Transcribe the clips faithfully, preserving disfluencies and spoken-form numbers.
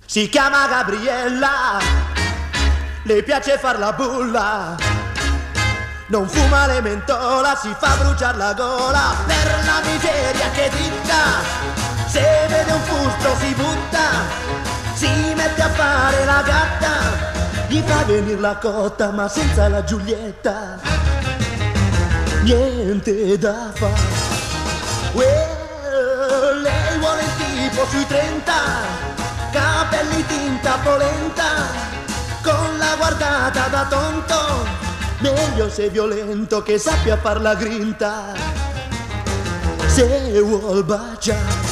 Si chiama Gabriella, le piace far la bulla, non fuma le mentola, si fa bruciare la gola. Per la miseria che dritta, se vede un fusto si butta, si mette a fare la gatta, gli fa venire la cotta ma senza la Giulietta niente da fare. Well, lei vuole il tipo sui trenta, capelli tinta polenta, con la guardata da tonto, meglio se violento che sappia far la grinta. Se vuol baciare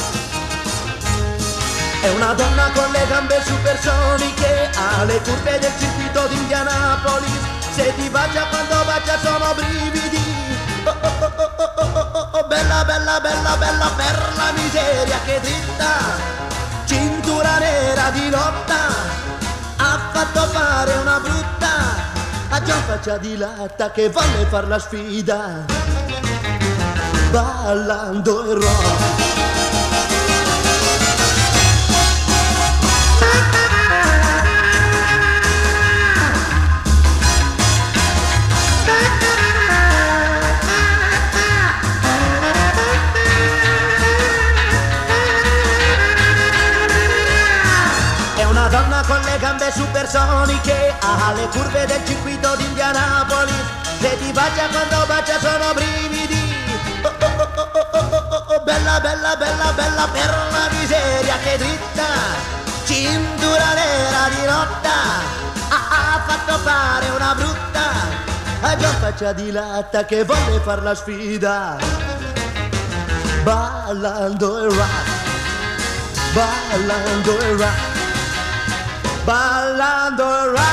è una donna con le gambe supersoniche, ha le curve del circuito di Indianapolis, se ti bacia quando bacia sono brividi. Oh, oh, oh, oh, oh, oh, oh, oh, bella, bella, bella, bella, per la miseria che dritta, cintura nera di lotta, ha fatto fare una brutta a Gian Faccia di Latta che volle far la sfida ballando il rock. Donna con le gambe supersoniche, ha le curve del circuito di Indianapolis, se ti bacia quando bacia sono brividi. Oh, oh, oh, oh, oh, oh, oh, oh, bella, bella, bella, bella, per la miseria che dritta, cintura nera di lotta, ha, ha fatto fare una brutta a Gian Faccia di Latta che volle far la sfida ballando il rock, ballando il rock, ballando il rock.